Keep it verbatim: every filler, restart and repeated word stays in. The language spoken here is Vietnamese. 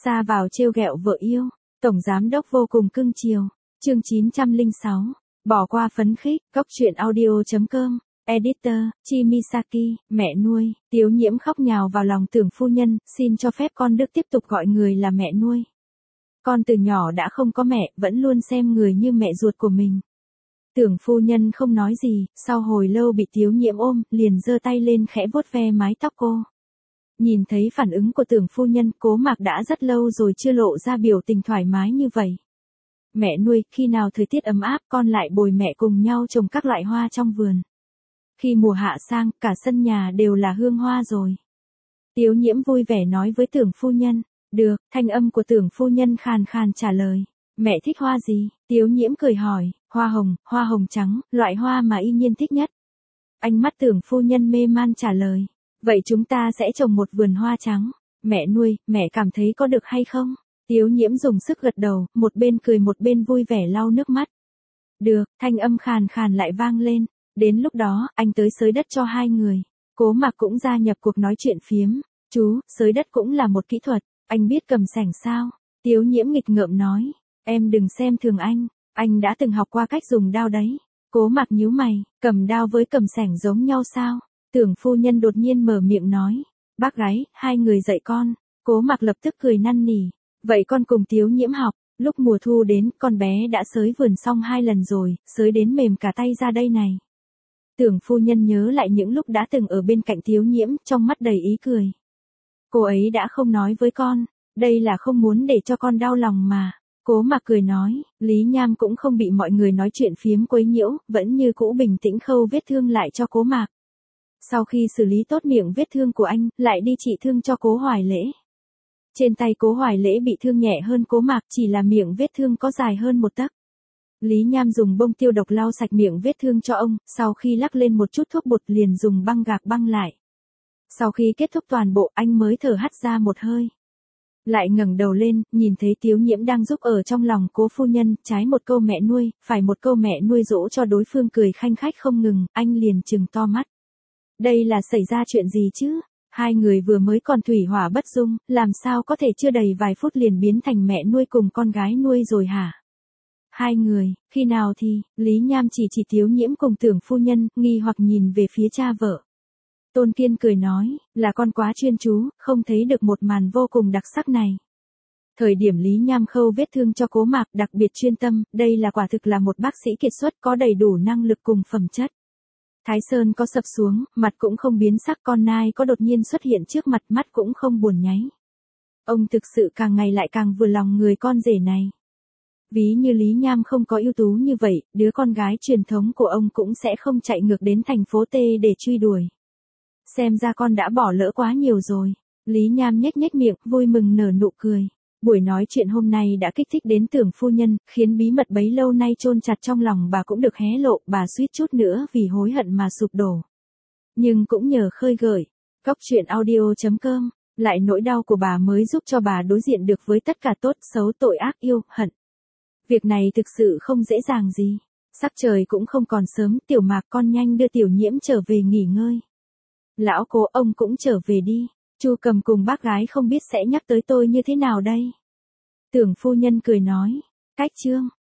Ra vào trêu ghẹo vợ yêu, tổng giám đốc vô cùng cưng chiều. Chương chín trăm lẻ sáu, bỏ qua phấn khích, góc truyện audio chấm com. Editor, Chimisaki, mẹ nuôi, Tiếu Nhiễm khóc nhào vào lòng Tưởng phu nhân, xin cho phép con Đức tiếp tục gọi người là mẹ nuôi. Con từ nhỏ đã không có mẹ, vẫn luôn xem người như mẹ ruột của mình. Tưởng phu nhân không nói gì, sau hồi lâu bị Tiếu Nhiễm ôm, liền giơ tay lên khẽ vuốt ve mái tóc cô. Nhìn thấy phản ứng của Tưởng phu nhân, Cố Mạc đã rất lâu rồi chưa lộ ra biểu tình thoải mái như vậy. Mẹ nuôi, khi nào thời tiết ấm áp con lại bồi mẹ cùng nhau trồng các loại hoa trong vườn. Khi mùa hạ sang, cả sân nhà đều là hương hoa rồi. Tiếu Nhiễm vui vẻ nói với Tưởng phu nhân. Được, thanh âm của Tưởng phu nhân khàn khàn trả lời. Mẹ thích hoa gì? Tiếu Nhiễm cười hỏi. Hoa hồng, hoa hồng trắng, loại hoa mà y nhiên thích nhất. Ánh mắt Tưởng phu nhân mê man trả lời. Vậy chúng ta sẽ trồng một vườn hoa trắng. Mẹ nuôi, mẹ cảm thấy có được hay không? Tiếu Nhiễm dùng sức gật đầu, một bên cười một bên vui vẻ lau nước mắt. Được, thanh âm khàn khàn lại vang lên. Đến lúc đó, anh tới xới đất cho hai người. Cố Mạc cũng gia nhập cuộc nói chuyện phiếm. Chú, xới đất cũng là một kỹ thuật. Anh biết cầm sẻng sao? Tiếu Nhiễm nghịch ngợm nói. Em đừng xem thường anh. Anh đã từng học qua cách dùng đao đấy. Cố Mạc nhíu mày, cầm đao với cầm sẻng giống nhau sao? Tưởng phu nhân đột nhiên mở miệng nói. Bác gái, hai người dạy con. Cố Mạc lập tức cười năn nỉ. Vậy con cùng Tiếu Nhiễm học. Lúc mùa thu đến, con bé đã xới vườn xong hai lần rồi, xới đến mềm cả tay ra đây này. Tưởng phu nhân nhớ lại những lúc đã từng ở bên cạnh Tiếu Nhiễm, trong mắt đầy ý cười. Cô ấy đã không nói với con, đây là không muốn để cho con đau lòng mà. Cố Mạc cười nói, Lý Nham cũng không bị mọi người nói chuyện phiếm quấy nhiễu, vẫn như cũ bình tĩnh khâu vết thương lại cho Cố Mạc. Sau khi xử lý tốt miệng vết thương của anh, lại đi trị thương cho Cố Hoài Lễ. Trên tay Cố Hoài Lễ bị thương nhẹ hơn Cố Mạc, chỉ là miệng vết thương có dài hơn một tấc. Lý Nham dùng bông tiêu độc lau sạch miệng vết thương cho ông, sau khi lắc lên một chút thuốc bột liền dùng băng gạc băng lại. Sau khi kết thúc toàn bộ, anh mới thở hắt ra một hơi. Lại ngẩng đầu lên, nhìn thấy Tiếu Nhiễm đang giúp ở trong lòng Cố phu nhân, trái một câu mẹ nuôi, phải một câu mẹ nuôi dỗ cho đối phương cười khanh khách không ngừng, anh liền trừng to mắt. Đây là xảy ra chuyện gì chứ? Hai người vừa mới còn thủy hỏa bất dung, làm sao có thể chưa đầy vài phút liền biến thành mẹ nuôi cùng con gái nuôi rồi hả? Hai người, khi nào thì, Lý Nham chỉ chỉ Tiếu Nhiễm cùng Tưởng phu nhân, nghi hoặc nhìn về phía cha vợ. Tôn Kiên cười nói, là con quá chuyên chú, không thấy được một màn vô cùng đặc sắc này. Thời điểm Lý Nham khâu vết thương cho Cố Mạc đặc biệt chuyên tâm, đây là quả thực là một bác sĩ kiệt xuất có đầy đủ năng lực cùng phẩm chất. Thái Sơn có sập xuống, mặt cũng không biến sắc, con nai có đột nhiên xuất hiện trước mặt, mắt cũng không buồn nháy. Ông thực sự càng ngày lại càng vừa lòng người con rể này. Ví như Lý Nham không có ưu tú như vậy, đứa con gái truyền thống của ông cũng sẽ không chạy ngược đến thành phố T để truy đuổi. Xem ra con đã bỏ lỡ quá nhiều rồi. Lý Nham nhếch nhếch miệng, vui mừng nở nụ cười. Buổi nói chuyện hôm nay đã kích thích đến Tưởng phu nhân, khiến bí mật bấy lâu nay chôn chặt trong lòng bà cũng được hé lộ, bà suýt chút nữa vì hối hận mà sụp đổ. Nhưng cũng nhờ khơi gợi, góc truyện audio chấm com, lại nỗi đau của bà mới giúp cho bà đối diện được với tất cả tốt, xấu, tội ác, yêu, hận. Việc này thực sự không dễ dàng gì. Sắc trời cũng không còn sớm, Tiểu Mạc con nhanh đưa Tiểu Nhiễm trở về nghỉ ngơi. Lão Cố, ông cũng trở về đi. Chu Cầm cùng bác gái không biết sẽ nhắc tới tôi như thế nào đây. Tưởng phu nhân cười nói. Cách chương.